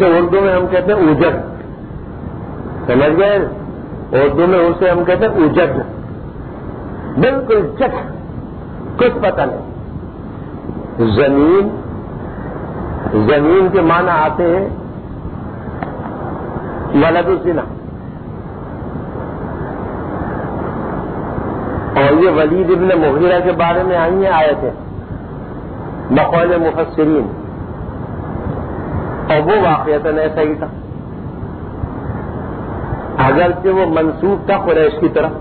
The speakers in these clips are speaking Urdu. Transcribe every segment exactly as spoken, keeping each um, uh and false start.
جیسے اردو میں ہم کہتے ہیں اجڑ، سمجھ گئے؟ اردو میں اسے ہم کہتے ہیں اجڑ، بالکل چٹ، کچھ پتہ نہیں۔ زمین، زمین کے معنی آتے ہیں ولد الزنا، اور یہ ولید ابن مغیرہ کے بارے میں آئی ہیں آیتیں بقول مفسرین، اور وہ واقعتاً ایسا ہی تھا، اگرچہ وہ منسوب تھا قریش کی طرف،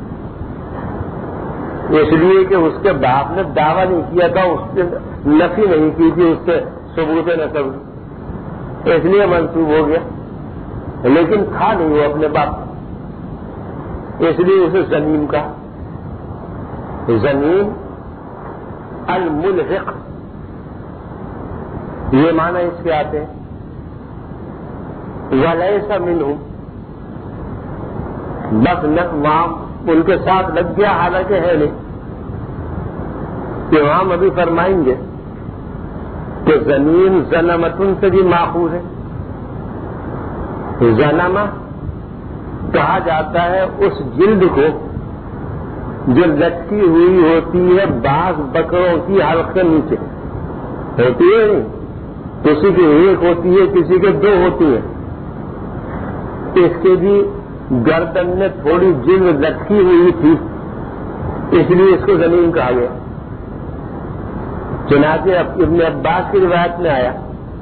اس لیے کہ اس کے باپ نے دعویٰ نہیں کیا تھا، اس سے نفی نہیں کی تھی، اس سے ثبوت نسب، اس لیے منسوب ہو گیا، لیکن تھا نہیں وہ اپنے باپ، اس لیے اسے زمین کہا۔ زمین الملحق، یہ معنی اس کے آتے ہیں۔ ولیس منہم، بس وہاں ان کے ساتھ لگ گیا، حالانکہ ہے نہیں، کہ وہاں ابھی فرمائیں گے کہ زمین ظلمتن سے بھی ماخوذ ہے۔ ظلمہ کہا جاتا ہے اس جلد کو جو لٹکی ہوئی ہوتی ہے بعض بکروں کی حلق کے نیچے، ہوتی ہے نہیں، کسی کی ایک ہوتی ہے، کسی کے دو ہوتی ہے، اس کے بھی گردن میں تھوڑی جلد لٹکی ہوئی تھی، اس لیے اس کو زمین کہا گیا۔ چنانچہ ابن عباس کی روایت میں آیا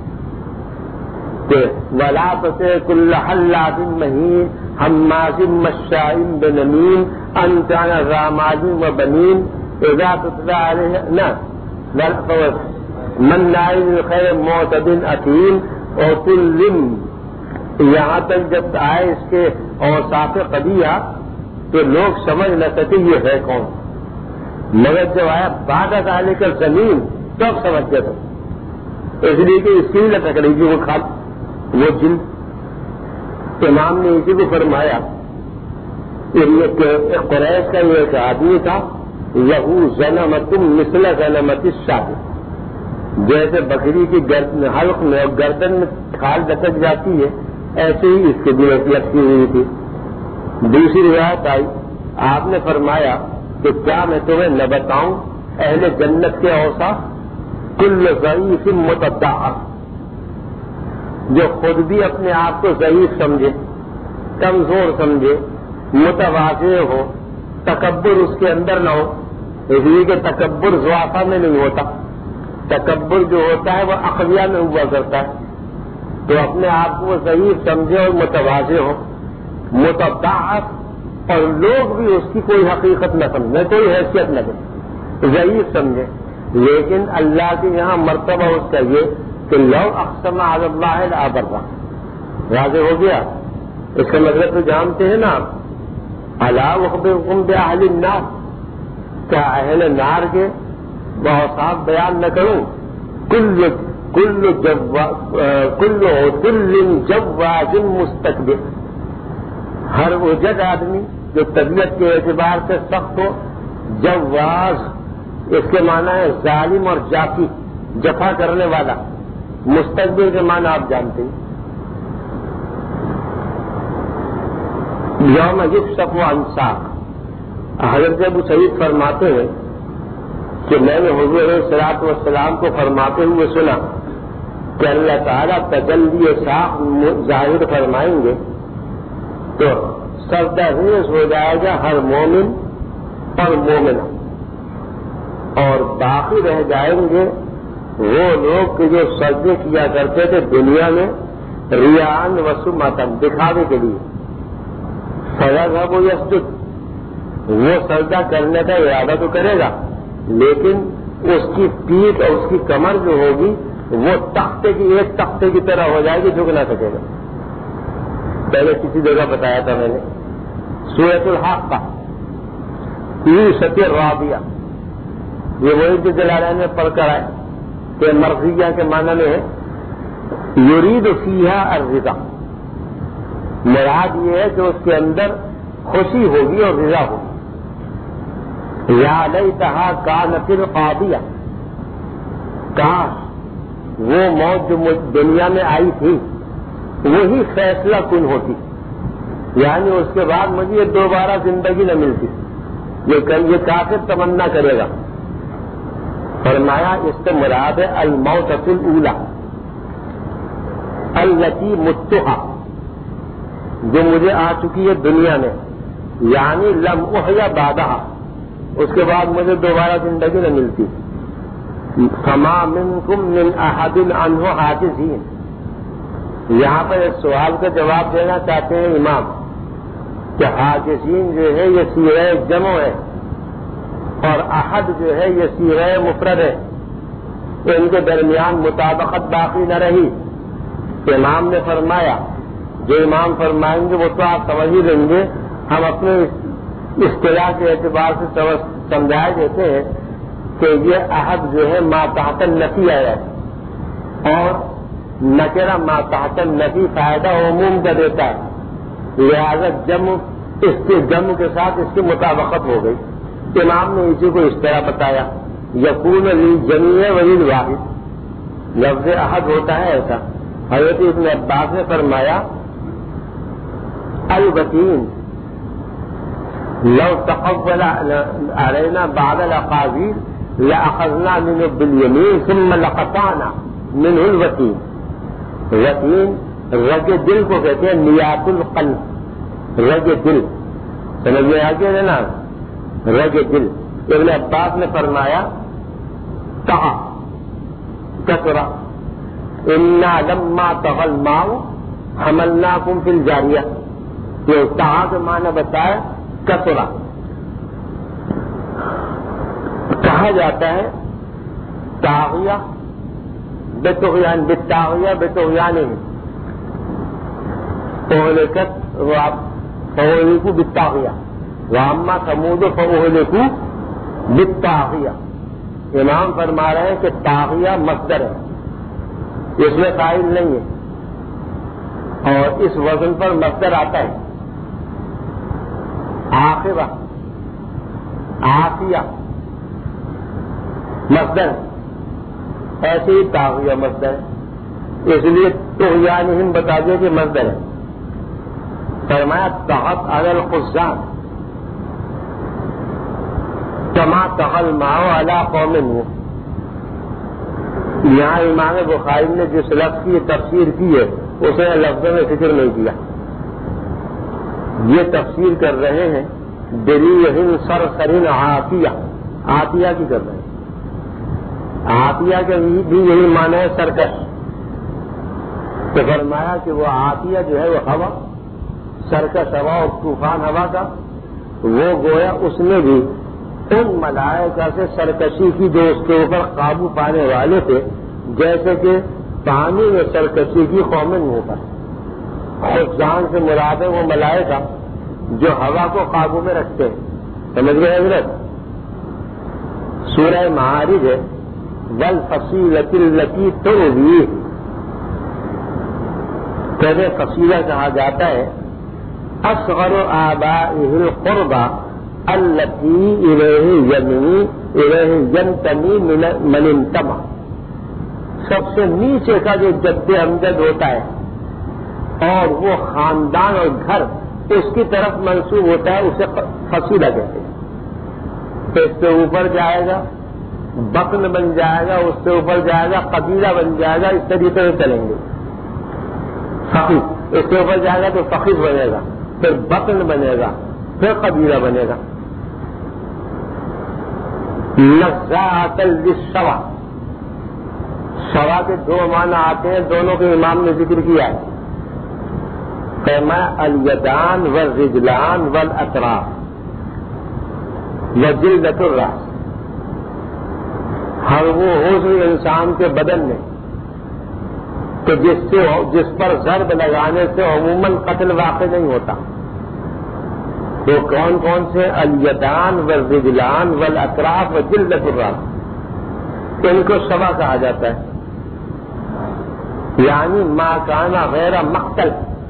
کہ وَلَا تُطِعْ كُلَّ حَلَّافٍ مَّهِينٍ حَمَّازٍ مَّشَّاءٍ بِنَمِيمٍ أَن كَانَ ذَا مَالٍ وَبَنِينَ إِذَا تُتْلَىٰ عَلَيْهِ مَنَّاعٍ لِلْخَيْرِ مُعْتَدٍ أَثِيمٍ عُتُلٍّ، یہاں تک جب آئے اس کے اوصاف قبیحہ تو لوگ سمجھ نہ سکے یہ ہے کون، مگر جب آیا بعد ذالک زمین تب سمجھ گیا تھا، اس لیے کہ اس کی لٹک رہی تھی وہ کھال وہ جلد۔ امام نے اسی کو فرمایا کہ قریش کا یہ ایک آدمی تھا، لہو ظلمۃ مثل ظلمۃ الشاة، جیسے بکری کی حلق میں اور گردن میں کھال لٹک جاتی ہے ایسے ہی اس کے دل لٹکی ہوئی تھی۔ دوسری روایت آئی، آپ نے فرمایا کہ کیا میں تمہیں نہ بتاؤں اہل جنت کے اوصاف؟ کل ضعیف متضعف، جو خود بھی اپنے آپ کو ضعیف سمجھے، کمزور سمجھے، متواضع ہو، تکبر اس کے اندر نہ ہو، اس لیے کہ تکبر ضعفاء میں نہیں ہوتا، تکبر جو ہوتا ہے وہ اقویاء میں ہوا کرتا ہے، تو اپنے آپ کو وہ ضعیف سمجھے اور متواضع ہو، متضعف، اور لوگ بھی اس کی کوئی حقیقت نہ سمجھیں، کوئی حیثیت نہ دیں، ضعیف سمجھے، لیکن اللہ کے یہاں مرتبہ اس کا یہ کہ لو اقسم علی اللہ لابرہ، واضح ہو گیا۔ اس کا مطلب تو جانتے ہیں نا آپ، الا اخبرکم باہل النار، کیا اہل نار کے اوصاف بیان نہ کروں؟ کل کل کل عتل جواز مستکبر، ہر اجڑ آدمی جو طبیعت کے اعتبار سے سخت ہو، جواز اس کے معنی ہے ظالم اور جافی، جفا کرنے والا، مستکبر کے معنی آپ جانتے ہیں۔ یوم یکشف عن ساق، حضرت ابو سعید فرماتے ہیں کہ میں نے حضور علیہ الصلوۃ والسلام کو فرماتے ہوئے سنا کہ اللہ تعالیٰ تجلی ساق ظاہر فرمائیں گے تو سجدہ ریز ہو جائے گا ہر مومن اور مومنہ، اور باقی رہ جائیں گے وہ لوگ کہ جو سجدے کیا کرتے تھے دنیا میں ریان و سمعتن، دکھاوے کے لیے، فیذهب یسجد، وہ سجدہ کرنے کا ارادہ تو کرے گا لیکن اس کی پیٹھ اور اس کی کمر جو ہوگی وہ تختے کی ایک تختے کی طرح ہو جائے گی، جھک نہ سکے گا۔ پہلے کسی جگہ بتایا تھا میں نے، سورۃ الحاقہ یہ سطح رابعہ، یہ وہی جو جلالین میں پڑھ کر آئے کہ مرضیہ کے معنی میں ہے یرید فیہا الرضا، مراد یہ ہے کہ اس کے اندر خوشی ہوگی اور رضا ہوگی۔ یا لیتہا کانت القاضیہ، کاش وہ موت جو دنیا میں آئی تھی وہی فیصلہ کن ہوتی، یعنی اس کے بعد مجھے یہ دوبارہ زندگی نہ ملتی، یہ کافر تمنا کرے گا۔ فرمایا اس سے مراد ہے الموت الاولی التی متہا، جو مجھے آ چکی ہے دنیا میں، یعنی لم احیا بعدہا، اس کے بعد مجھے دوبارہ زندگی نہ ملتی۔ فما منکم من احد عنہ حاجزین، یہاں پر ایک سوال کا جواب دینا چاہتے ہیں امام کہ حاجزین جو ہے یہ صیغہ جمع ہے اور احد جو ہے یہ صیغہ مفرد ہے، تو ان کے درمیان مطابقت باقی نہ رہی۔ امام نے فرمایا، جو امام فرمائیں گے وہ تو آپ سمجھ ہی لیں گے، ہم اپنے اصطلاح کے اعتبار سے سمجھائے دیتے ہیں کہ یہ عہد جو ہے ما تحت النفی آیا ہے، اور نکرہ ما تحت النفی فائدہ عموم کا دیتا ہے، لہذا جمع اس کے جمع کے ساتھ اس کی مطابقت ہو گئی۔ امام نے اسی کو اس طرح بتایا، یکون للجمیع وللواحد، لفظ عہد ہوتا ہے ایسا۔ حضرت ابن عباس نے فرمایا البتین لو تقول علینا بعد الاقاویل لاخذنا منه بالیمین ثم لقطعنا منه الوتین۔ وتین رگ دل کو کہتے ہیں، نیات القلب، رگ دل، سمجھ میں آ گیا نا، رگ دل۔ ابن عباس نے فرمایا کہا کثرا انا لما طغى الماء حملناكم في الجاریہ، یہ کہا کے معنی بتایا کثرا، کہا جاتا ہے طاغیہ بطغیان، بالطاغیہ بطغیانہم، اہلکت فاہلکوا بالطاغیہ واما ثمود فاہلکوا بالطاغیہ۔ امام فرما رہے ہیں کہ طاغیہ مصدر ہے، اس میں فاعل نہیں ہے، اور اس وزن پر مصدر آتا ہے عاقبہ، عافیہ مصدر، ایسے ہی طاغیہ مصدر ہے، اس لیے طغیانہم بتا دیا کہ مصدر ہے۔ فرمایا طغت علی الخزان کما طغى الماء علی قوم نوح۔ یہاں امام بخاری نے جس لفظ کی تفسیر کی ہے اس نے لفظوں میں ذکر نہیں کیا، یہ تفسیر کر رہے ہیں دریہن سرسرین عاتیہ، عاتیہ کی کر رہے ہیں، عاتیہ کا بھی یہی معنی ہے سرکش۔ تو فرمایا کہ وہ عاتیہ جو ہے وہ ہوا، سرکش ہوا اور طوفان ہوا کا، وہ گویا اس نے بھی ان ملائکہ سے سرکشی کی جو اس کے اوپر قابو پانے والے تھے، جیسے کہ پانی میں سرکشی کی قوم نوح پر۔ خزان سے مراد ہے وہ ملائکہ جو ہوا کو قابو میں رکھتے ہیں، سمجھ گئے حضرت؟ سورہ معارج ہے والفصیلۃ التی تؤویہ، کہتے فصیلہ کہا جاتا ہے اصغر آبائہ القربى التی الیہ ینمی الیہ ینتمی من انتمى، سب سے نیچے کا جو جد امجد ہوتا ہے اور وہ خاندان اور گھر اس کی طرف منسوب ہوتا ہے، اسے فصیلہ کہتے ہیں۔ اس سے اوپر جائے گا بطن بن جائے گا، اس سے اوپر جائے گا قبیلہ بن جائے گا، اس طریقے سے چلیں گے۔ فقیر، اس سے اوپر جائے گا تو فقیر بنے گا، پھر بطن بنے گا، پھر قبیلہ بنے گا۔ نزاعۃ للشوا، شوا کے دو معنی آتے ہیں، دونوں کے امام نے ذکر کیا ہے۔ فرمایا الیدان والرجلان والاطراف وجلدۃ الراس، ہر وہ عضو انسان کے بدن میں تو جس سے جس پر ضرب لگانے سے عموماً قتل واقع نہیں ہوتا، وہ کون کون سے؟ الیدان والرجلان والاطراف وجلدۃ الراس، ان کو شوا کہا جاتا ہے، یعنی ما کان غیر مقتل،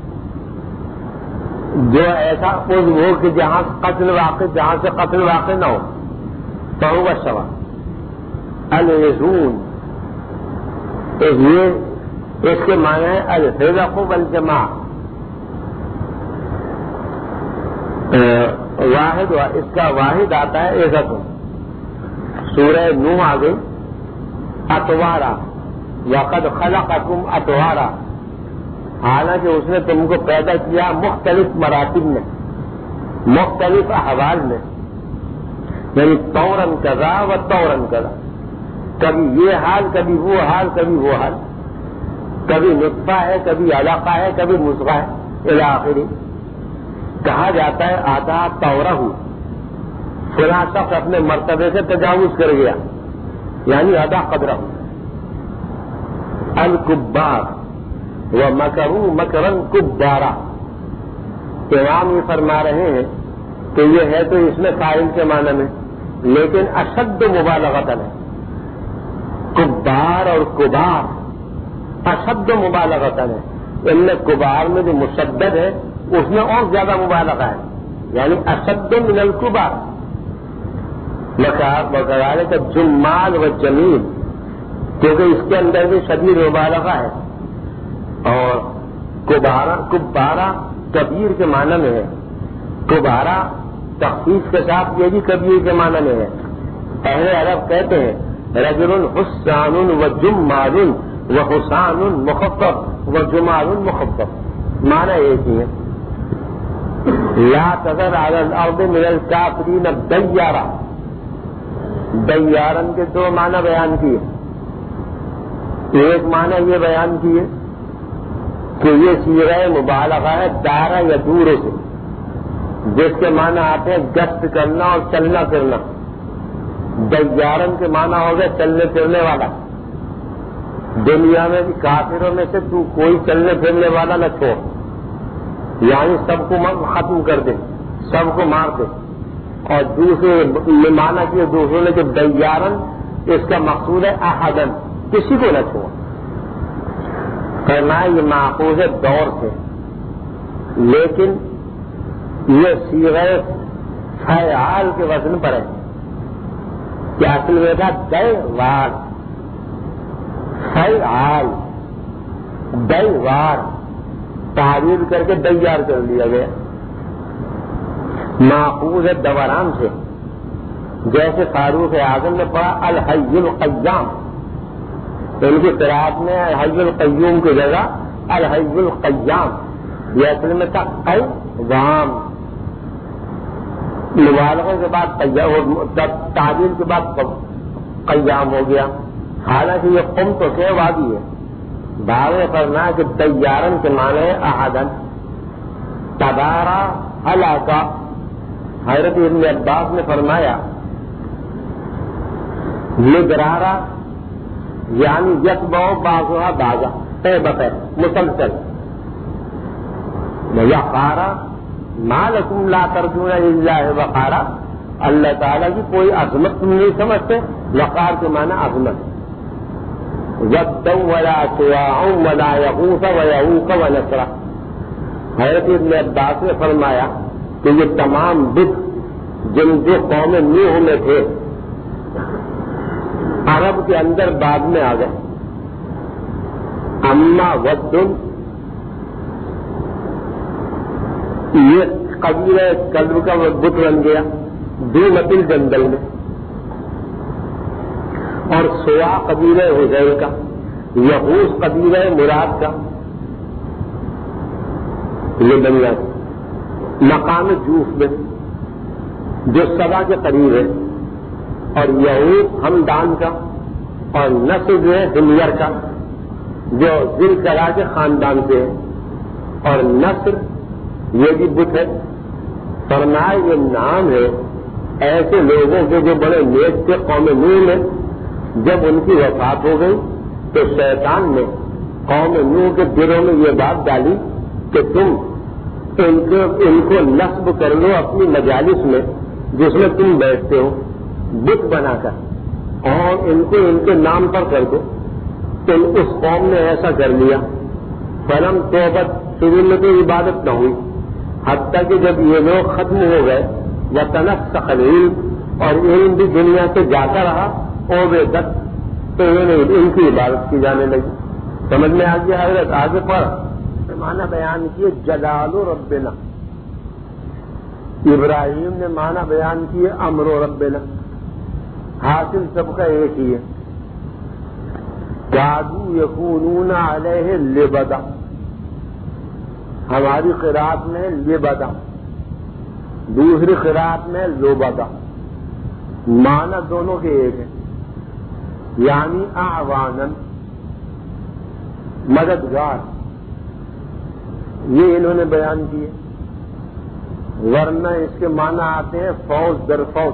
جو ایسا عضو ہو کہ جہاں قتل واقع جہاں سے قتل واقع نہ ہو تو ہوگا شوا۔ العزون، یہ اس کے معنی ہے الفرق والجماع. واحد اس کا واحد آتا ہے عزت. سورہ نوح آ گئی اطوارا وقد خلقکم اطوارا، حالانکہ اس نے تم کو پیدا کیا مختلف مراتب میں، مختلف احوال میں، یعنی طورن کذا و طورن کذا، کبھی یہ حال کبھی وہ حال کبھی وہ حال، کبھی نطفہ ہے کبھی علقہ ہے کبھی مضغہ ہے الی آخری. کہا جاتا ہے آتا طورہ، فلاں شخص اپنے مرتبے سے تجاوز کر گیا، یعنی ادا قدرہ. الکبار و مکروا مکرا کبارا، امام یہ فرما رہے ہیں کہ یہ ہے تو اس میں فاعل کے معنی میں، لیکن اشد مبالغۃ ہے. کبار اور کبار اشد مبالغۃ ہے. ان میں کبار میں جو مشدد ہے اس میں اور زیادہ مبالغہ ہے، یعنی اشد من الکبار. وکذالک کا جمال و جمیل، کیونکہ اس کے اندر بھی شدید مبالغہ ہے. اور کبارا کبارا کبیر کے معنی میں ہے، کبارا تخفیف کے ساتھ یہ بھی کبیر کے معنی میں ہے. اہل عرب کہتے ہیں رجل حسان و جمال و حسان مخفف و جمال مخفف، معنی ایک ہی ہے. لا تذر علی الارض من الکافرین دیارا، دیارن کے دو معنی بیان کیے. ایک معنی یہ بیان کیے کہ یہ صیغہ مبالغہ ہے دارا یا دور سے، جس کے معنی آتے ہیں گشت کرنا اور چلنا پھرنا. دیارن کے معنی ہو گئے چلنے پھرنے والا. دنیا میں بھی کافروں میں سے تو کوئی چلنے پھرنے والا نہ چھوڑ، یعنی سب کو ختم کر دے، سب کو مار دے. اور دوسرے یہ معنی کیا دوسروں نے کہ دیارن اس کا مقصود ہے احدن، کسی کو نہ چھوڑ. فرمایا یہ ماخوذ ہے دور سے، لیکن یہ صیغہ فعال کے وزن پر ہے کہ اصل میں تھا دیوار، فعال دیوار تعبیر کر کے دیار کر لیا گیا. ماخوذ ہے دوران سے، جیسے فاروق اعظم نے پڑھا الحی القیام، ان کی قرأت میں الحی القیوم کی جگہ الحی القیام، یہ اصل میں تھا قیوام. مبالغہ کے بعد تعبیر کے بعد قیام ہو گیا. حالانکہ یہ قم تو سے وادی ہے. دعوے کرنا کہ دیارن کے معنی ہے احدن. تبارا علاقہ، حضرت ابن عباس نے فرمایا مدرارا یعنی یتبع بعضها بعضا، اے بقے مسلسل. وقارا ما لکم لا ترجون للہ وقارا، اللہ تعالیٰ کی کوئی عظمت تم نہیں سمجھتے. وقار کے معنی عظمت. ودا ولا سواع ولا یغوث ویعوق ونسرا، حضرت ابن عباس نے فرمایا کہ یہ تمام بت جن جو قوم نوح میں تھے عرب کے اندر بعد میں آ گئے. اما ود یہ قبیلہ کلب کا بت بن گیا دو متل جنگل میں، اور سوا قبیلہ حذیل کا، یغوث قبیلہ مراد کا، یہ بنیا مقام جوف میں جو سبا کے قریب ہے، اور یعوق ہمدان کا، اور نصر جو ہے ہمیر کا جو ذل کرا کے خاندان سے ہے، اور نصر یہ بھی بت ہے. فرمایا یہ نام ہے ایسے لوگوں کے جو بڑے نیک تھے قوم نوح میں. جب ان کی وفات ہو گئی تو شیطان نے قوم نوح کے دلوں میں یہ بات ڈالی کہ تم ان کو ان کو نصب کر لو اپنی مجالس میں جس میں تم بیٹھتے ہو بت بنا کر، اور ان کو ان کے نام پر کر دو. تو اس قوم نے ایسا کر لیا. فلم توبت، شروع میں تو عبادت نہ ہوئی، حتیٰ کہ جب یہ لوگ ختم ہو گئے وتنسخ العلم، اور علم بھی دنیا سے جاتا رہا، اور وہ دت تو ان کی عبادت کی جانے لگی. سمجھ میں آ گیا حضرت؟ آگے پڑھ معنی بیان کیے جلال ربنا، ابراہیم نے معنی بیان کیے امر ربنا، حاصل سب کا ایک ہی ہے، کادوا یکونون علیہ لبدا، ہماری قرات میں لبدا، دوسری قرات میں لبدا، معنی دونوں کے ایک ہے، یعنی اعوانن، مددگار، یہ انہوں نے بیان کیے، ورنہ اس کے معنی آتے ہیں فوج در فوج،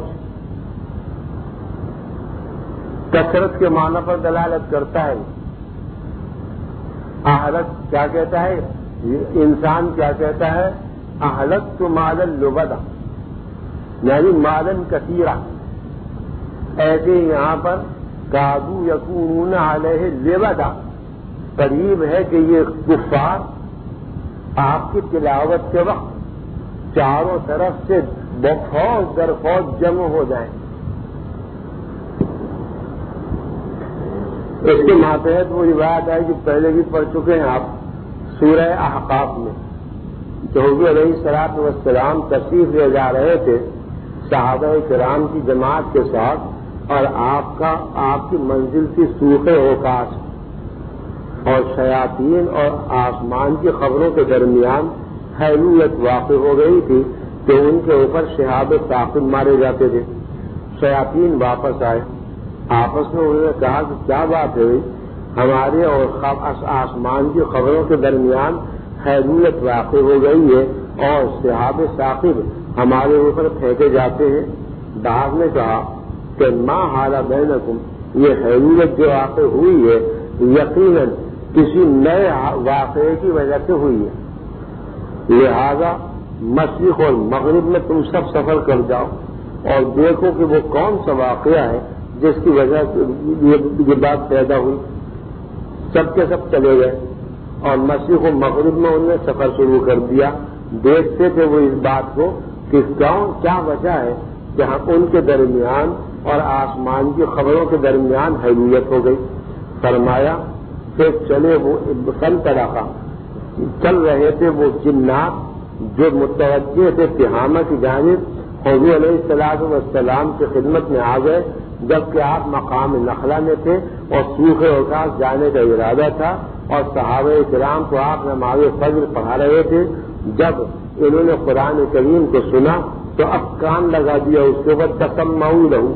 کثرت کے معنی پر دلالت کرتا ہے۔ اہلک کیا کہتا ہے؟ انسان کیا کہتا ہے؟ اہلک تو مالن لبدا، یعنی مالن کثیرہ، ایسے یہاں پر کادوا یکونون علیہ لبدا، قریب ہے کہ یہ کفار آپ کی تلاوت کے وقت چاروں طرف سے فوج در فوج جمع ہو جائیں۔ اس کے ماتحت وہ روایت ہے جو پہلے بھی پڑھ چکے ہیں آپ سورہ احقاف میں، جو حضور علیہ الصلوۃ والسلام تشریف لے جا رہے تھے صحابہ کرام کی جماعت کے ساتھ، اور آپ کا آپ کی منزل کی سوخ اوقاش اور شیاطین اور آسمان کی خبروں کے درمیان حیلویت واقع ہو گئی تھی کہ ان کے اوپر شہاب ثاقب مارے جاتے تھے۔ شیاطین واپس آئے، آپس میں انہوں نے کہا کہ کیا بات ہے، ہمارے اور آسمان کی خبروں کے درمیان حیلویت واقع ہو گئی ہے اور شہاب ثاقب ہمارے اوپر پھینکے جاتے ہیں۔ بعض نے کہا کہ ما حال بینکم، یہ حیلویت جو واقع ہوئی ہے یقیناً کسی نئے واقعے کی وجہ سے ہوئی ہے، لہذا مشرق اور مغرب میں تم سب سفر کر جاؤ اور دیکھو کہ وہ کون سا واقعہ ہے جس کی وجہ سے یہ بات پیدا ہوئی۔ سب کے سب چلے گئے اور مشرق و مغرب میں انہوں نے سفر شروع کر دیا، دیکھتے تھے وہ اس بات کو کہ کون کیا وجہ ہے کہ ان کے درمیان اور آسمان کی خبروں کے درمیان حیلویت ہو گئی۔ فرمایا کہ چلے وہ فن طرح چل رہے تھے وہ جنات جو متوجہ تھے تہامہ کی جانب، حضور علیہ الصلوۃ والسلام کی خدمت میں آ گئے جبکہ آپ مقام نخلا میں تھے اور سوخ اوقاف جانے کا ارادہ تھا، اور صحابہ کرام کو آپ نماز فجر پڑھا رہے تھے۔ جب انہوں نے قرآن کریم کو سنا تو اب کان لگا دیا اس کے بعد تسمعوا لہ،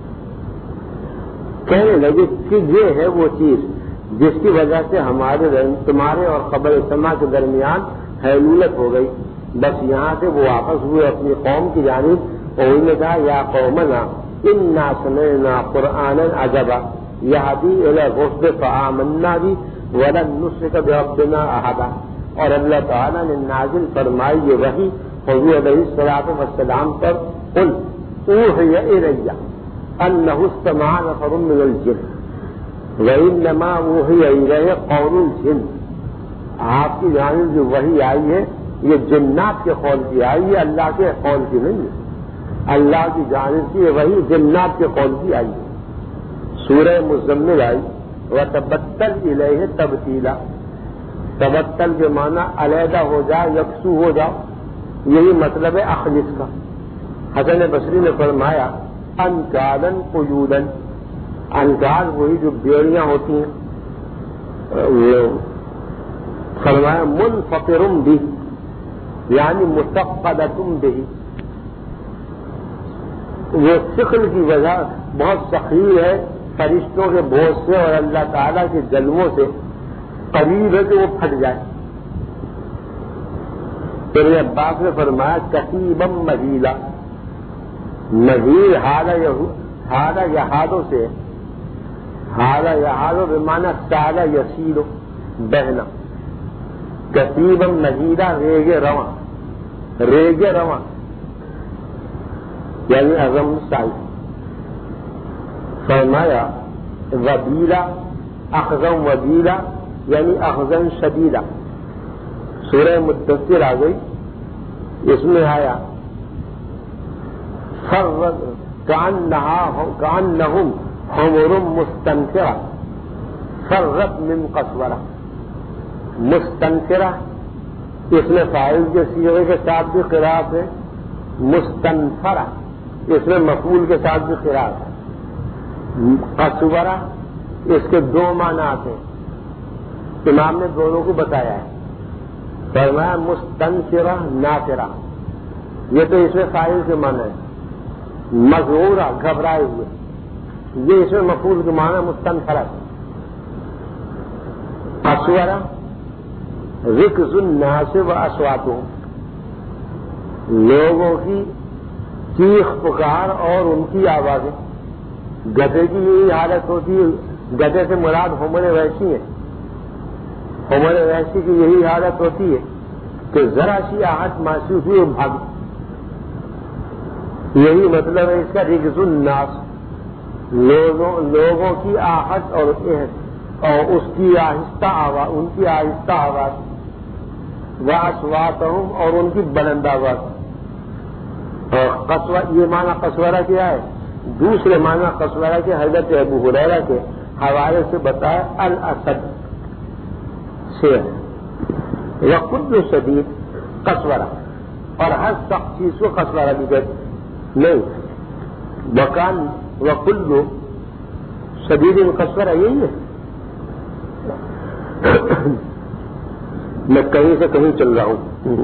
کہنے لگے کہ یہ ہے وہ چیز جس کی وجہ سے ہمارے تمہارے اور خبر سما کے درمیان حیلویت ہو گئی۔ بس یہاں سے وہ واپس ہوئے اپنی قوم کی جانب اور انہوں نے کہا یا قومنا انا سمعنا قرآنا عجبا یہدی الی الرشد فآمنا بہ ولن نشرک بربنا احدا، اور اللہ تعالیٰ نے نازل فرمائی یہ وحی حضور علیہ الصلوۃ والسلام پر، قل اوحی الی انہ استمع نفر من الجن وانما اوحی الی قول الجن، آپ کی جانب جو وحی آئی ہے یہ جنات کے قول کی آئی ہے، اللہ کے قول کی نہیں ہے، اللہ کی جانب سے وحی جنات کے قول کی آئی ہے۔ سورہ مزمل آئی وتبتل الیہ تبتیلا، تبتل کے معنی علیحدہ ہو جائے، یکسو ہو جاؤ، یہی مطلب ہے اخلص کا۔ حسن بصری نے فرمایا انکالن قیودن، انکال وہی جو بیڑیاں ہوتی ہیں، فرمایا منفطرم بھی یعنی متفقدتم بھی، وہ ثقل کی وجہ بہت ثقیل ہے فرشتوں کے بوجھ سے اور اللہ تعالیٰ کے جلووں سے، قریب ہے کہ وہ پھٹ جائے۔ پھر عباس نے فرمایا کثیبم مہیلا، مہیل ہادہ یہادوں سے، ہادہ یہادوں بمعنی سالہ یسیلو بہنا، کثیبم مہیلا ریگے رواں، ریگے رواں یعنی اعظم سال۔ فرمایا وبیلا اخذم وبیلا یعنی اخذن شدیدہ۔ سورہ مدثر آ گئی، اس میں آیا کانہم حمر مستنفرہ فرت من قسورہ، مستنفرہ اس میں فاعل کے صیغے کے ساتھ بھی قراءت ہے، مستنفرہ اس میں مفعول کے ساتھ بھی قراءت ہے، قسورہ اس کے دو معنی آتے ہیں، امام نے دونوں کو بتایا ہے، فرمایا مستنفرہ نافرہ، یہ تو اس میں فاعل کے معنی ہے، مذعورہ گھبرائے ہوئے، یہ اس میں مفعول کے معنی مستنفرہ، قسورہ رکز الناس و اصواتهم، لوگوں کی چیخ پکار اور ان کی آوازیں، گدھے کی یہی حالت ہوتی ہے، گدھے سے مراد حمر وحشی ہے، حمر وحشی کی یہی حالت ہوتی ہے کہ ذرا سی آہٹ محسوس ہوئی اور بھاگ، یہی مطلب ہے اس کا، رکز الناس لوگوں لوگوں کی آہٹ اور اور اس کی آہستہ آواز، ان کی آہستہ آواز، وَأَصْوَاتُهُمْ اور ان کی بلند آواز، اور قسوہ یہ معنی قسورہ کیا ہے، دوسرے معنی قسورہ کے حضرت ابو ہریرہ کے حوالے سے بتایا الاسد سے ہے، وَكُلُّ شدید قسورہ، اور ہر سخت چیز کو قسورہ بھی کہتے نہیں، وکان وَكُلُّ شدید قسورہ یہی ہے، میں کہیں سے کہیں چل رہا ہوں،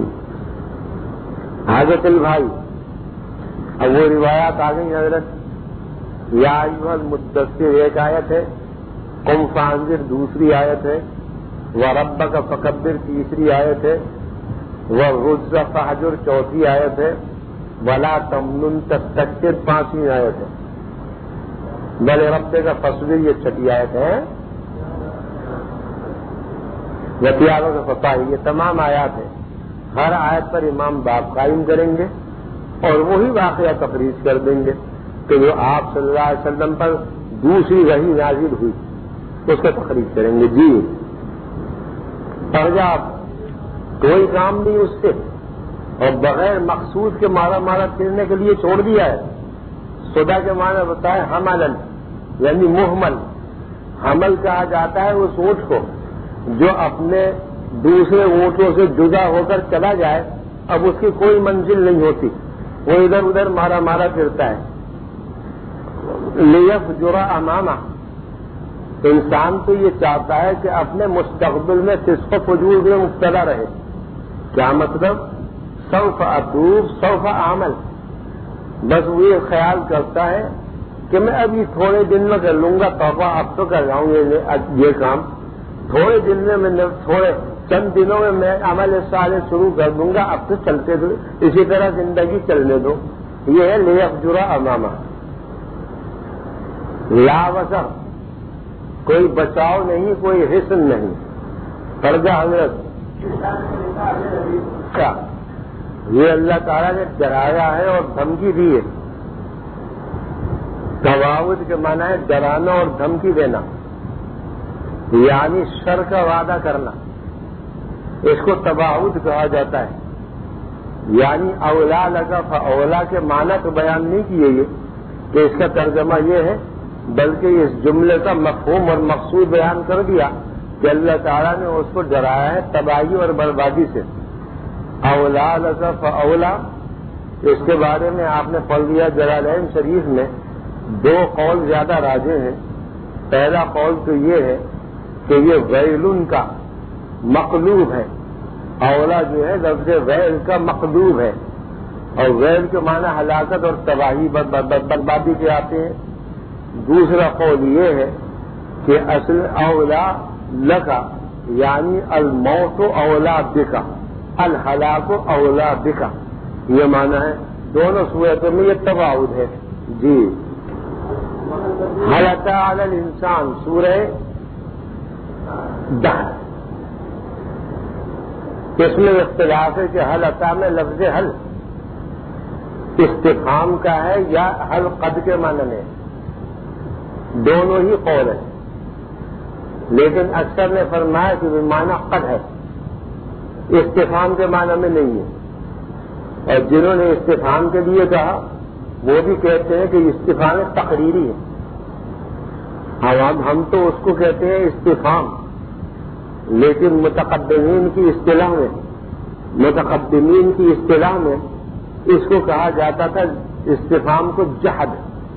حاجت البھائی، اب وہ روایات آ گئی حضرت، یا ایھا المدثر ایک آیت ہے، قم فانذر دوسری آیت ہے، وربک فکبر تیسری آیت ہے، والرجز فہجر چوتھی آیت ہے، ولا تمنن تستکبر پانچویں آیت ہے، بل ربک فاصبر یہ چھٹی آیت ہے، وتیابہ کا فتح، یہ تمام آیات ہیں، ہر آیت پر امام باب قائم کریں گے اور وہی واقعہ تفریض کر دیں گے کہ جو آپ صلی اللہ علیہ وسلم پر دوسری وحی نازل ہوئی اس کا تقریر کریں گے، جی اور جب کوئی کام نہیں اس سے، اور بغیر مقصود کے مارا مارا پھرنے کے لیے چھوڑ دیا ہے، صدا کے معنی بتائے حملن یعنی محمل، حمل کہا جاتا ہے اس اونٹ کو جو اپنے دوسرے اونٹوں سے جدا ہو کر چلا جائے، اب اس کی کوئی منزل نہیں ہوتی، وہ ادھر ادھر مارا مارا پھرتا ہے، لیفجر امامہ، انسان تو یہ چاہتا ہے کہ اپنے مستقبل میں فسق و فجور میں مبتلا رہے، کیا مطلب، سوف اتوب سوف اعمل، بس وہ یہ خیال کرتا ہے کہ میں ابھی تھوڑے دن میں کر لوں گا توبہ، اب تو کر جاؤں یہ کام، تھوڑے دن میں میں تھوڑے چند دنوں میں میں عمل صالح شروع کر دوں گا، اب تو چلتے دو، اسی طرح زندگی چلنے دو، یہ ہے لیفجر امامہ، لا وسع کوئی بچاؤ نہیں، کوئی حصن نہیں، فرضہ حضرت کیا یہ اللہ تعالیٰ نے ڈرایا ہے اور دھمکی دی ہے، تواعد کے معنی ہے ڈرانا اور دھمکی دینا، یعنی شر کا وعدہ کرنا، اس کو تباعد کہا جاتا ہے، یعنی اولا لگا فاولا کے معنی تو بیان نہیں کیے یہ کہ اس کا ترجمہ یہ ہے، بلکہ اس جملے کا مفہوم اور مقصود بیان کر دیا کہ اللہ تعالیٰ نے اس کو ڈرایا ہے تباہی اور بربادی سے، اولا لگا فاولا، اس کے بارے میں آپ نے پڑھ لیا جلالین شریف میں دو قول زیادہ راجح ہیں، پہلا قول تو یہ ہے کہ یہ ویلن کا مقلوب ہے، اولا جو ہے لفظ ویل کا مقلوب ہے، اور ویل کے معنی ہلاکت اور تباہی بربادی کے آتے ہیں، دوسرا قول یہ ہے کہ اصل اولا لکا یعنی الموت اولا بکا، الہلاک اولا بکا، یہ معنی ہے، دونوں صورتوں میں یہ تباعد ہے، جی هل أتى على الإنسان سورہ دہر، اس میں اختلاف ہے کہ حل عطا میں لفظ حل استفہام کا ہے یا حل قد کے معنی میں، دونوں ہی قول ہیں، لیکن اکثر نے فرمایا کہ وہ معنی قد ہے، استفہام کے معنی میں نہیں ہے، اور جنہوں نے استفہام کے لیے کہا وہ بھی کہتے ہیں کہ استفہام تقریری ہے، ہم ہم تو اس کو کہتے ہیں استفہام، لیکن متقدمین کی اصطلاح میں متقدمین کی اصطلاح میں اس کو کہا جاتا تھا استفہام کو جحد.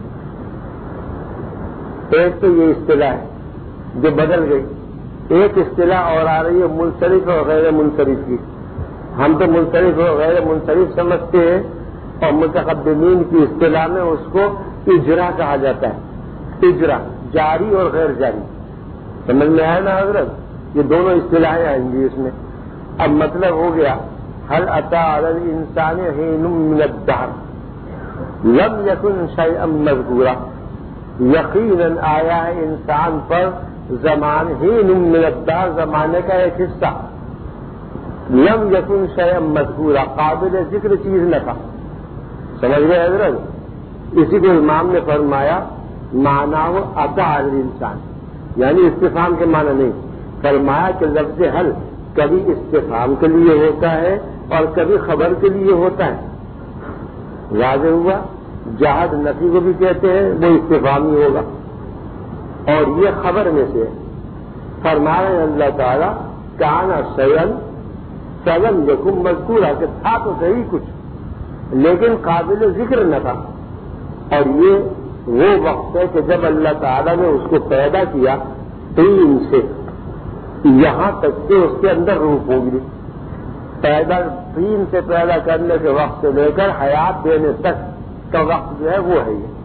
ایک تو یہ اصطلاح ہے جو بدل گئی، ایک اصطلاح اور آ رہی ہے منصرف اور غیر منصرف کی. ہم تو منصرف اور غیر منصرف سمجھتے ہیں، اور متقدمین کی اصطلاح میں اس کو اجرا کہا جاتا ہے. اجرا جاری اور غیر جاری. سمجھ میں آیا نا حضرت؟ یہ دونوں اصطلاحیں آئیں گی اس میں. اب مطلب ہو گیا هل اتى على الانسان حين من الدهر لم يكن شيئا مذكورا. یقیناً آیا ہے انسان پر زمان حين من الدهر، زمانے کا ایک حصہ، لم يكن شيئا مذكورا، قابل ذکر چیز نہ تھا. سمجھ گئے حضرت؟ اسی کو امام نے فرمایا معنی وہ اتى على الانسان، یعنی استفہام کے معنی نہیں. فرمایا کہ لفظ حل کبھی استفہام کے لیے ہوتا ہے اور کبھی خبر کے لیے ہوتا ہے. واضح ہوا؟ جہاد نفی کو بھی کہتے ہیں، وہ استفہامی ہوگا، اور یہ خبر میں سے. فرمایا اللہ تعالیٰ کان شیئن فلم یکن مذکورا، کہ تھا تو صحیح کچھ لیکن قابل ذکر نہ تھا. اور یہ وہ وقت ہے کہ جب اللہ تعالیٰ نے اس کو پیدا کیا تین سے یہاں تک کہ اس کے اندر روح ہوگی. پیدا تین سے پیدا کرنے کے وقت سے لے کر حیات دینے تک کا وقت جو ہے وہ ہے. یہ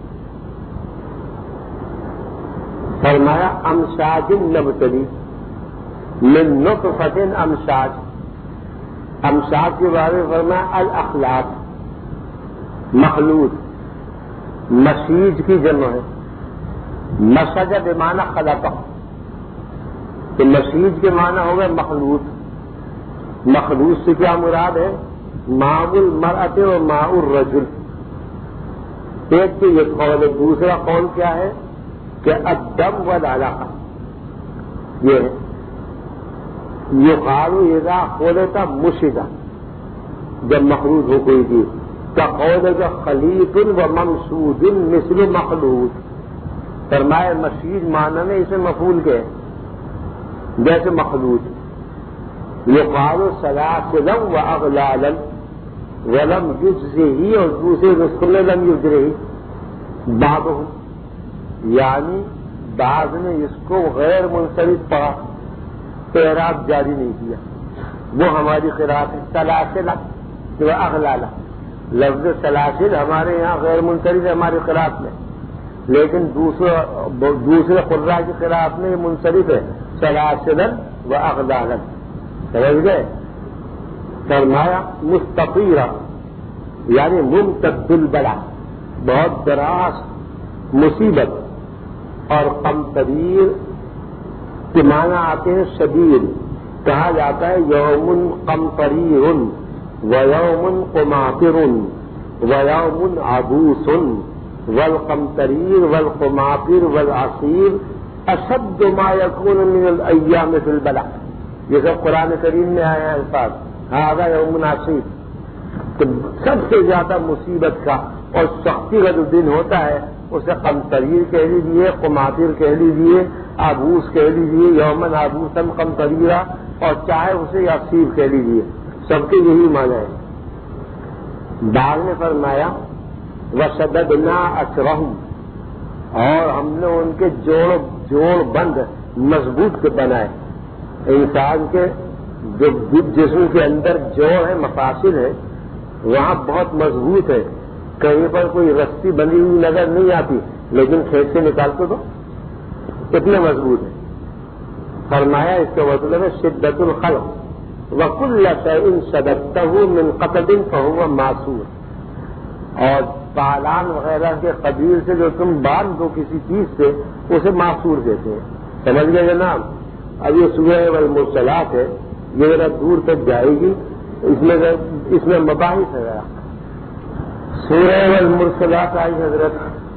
فرمایا امشاج نبتلی من نطفۃ امشاج. امشاج کے بارے میں فرمایا الاخلاق، مخلوط. مشیج کی جمع ہے، مشج بمعنی خلق، تو مشیج کے معنی ہوگا مخلوط. مخلوط سے کیا مراد ہے؟ ماء المرأة و ماء الرجل. ایک تو یہ قول ہے. دوسرا قول کیا ہے کہ الدم والعلاقہ. یہ ہے یقال اذا خلط مشدہ، جب مخلوط ہو کوئی چیز کا قول ہے کہ خلیط و ممسود مثل مخلوط. فرمائے مشیج معنی میں اسے مفعول کے جیسے مخلوط. یقال سلاسلا و اغلالا ولم یجزہ، اور دوسرے نسخے میں لم یجرہ. بعضهم، یعنی بعض نے اس کو غیر منصرف پڑھا، اعراب جاری نہیں کیا. وہ ہماری قرأت ہے سلاسلا و اغلالا. لفظ سلاسل ہمارے یہاں غیر منصرف ہے ہماری قرأت میں، لیکن دوسرے دوسرے قراء کی قرأت میں یہ منصرف ہے سلاسلا و اغلالا. سمجھ گئے؟ فرمایا مستطیرہ، یعنی ممتد البلا، بہت دراز مصیبت. اور قمطریر کے معنی آتے ہیں شدید. کہا جاتا ہے یوم قمطریر و یوم قماطر و یوم عبوس والقمطریر والقماطر والعصیر اشد ما یکون من الایام فی البلا. یہ سب قرآن کریم میں آئے ہیں الفاظ. ہذا یوم عصیب، تو سب سے زیادہ مصیبت کا اور سختی کا جو دن ہوتا ہے اسے قمطریر کہہ لیجیے، قماطر کہہ لیجیے، عبوس کہہ لیجیے، یومن عبوسن قمطریرا، اور چاہے اسے عصیب کہہ لیجیے، سب کے یہی معنی ہے. بعد نے فرمایا وشددنا اسرہم، اور ہم نے ان کے جوڑ جوڑ بند مضبوط کے بنائے. انسان کے جو جسم کے اندر جوڑ ہے، مفاصل ہے، وہاں بہت مضبوط ہے. کہیں پر کوئی رسی بندی ہوئی نظر نہیں آتی، لیکن کھیت سے نکالتے تو اتنے مضبوط ہے. فرمایا اس کا مطلب ہے شدت الخلق وکل شیء شددتہ من قطب فہو معصور. اور پالان وغیرہ کے قبیل سے جو تم باندھ دو کسی چیز سے اسے معصور دیتے ہیں. سمجھ گئے جناب؟ اب یہ سورہ والمرسلات ہے، یہ ذرا دور تک جائے گی. اس میں اس میں مباحث ہے. سورہ والمرسلات آئی حضرت.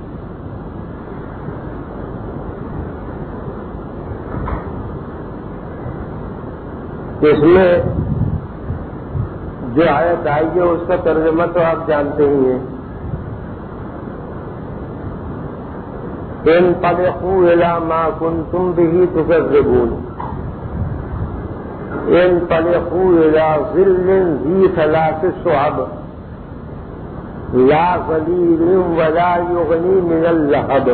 اس میں جو آیت آئی ہے اس کا ترجمہ تو آپ جانتے ہی ہیں. انطلقوا إلى ما كنتم به تكذبون انطلقوا إلى ظل ذي ثلاث شعب لا ظليل ولا يغني من اللهب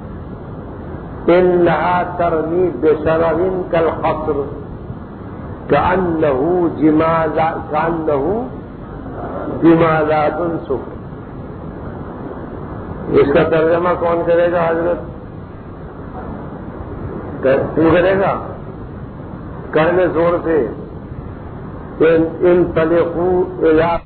إنها ترمي بشرر كالقصر كأنه جمالات كأنه جمالات صفر. اس کا ترجمہ کون کرے گا حضرت؟ کیوں کرے گا؟ کر لے زور سے. ان تلقوا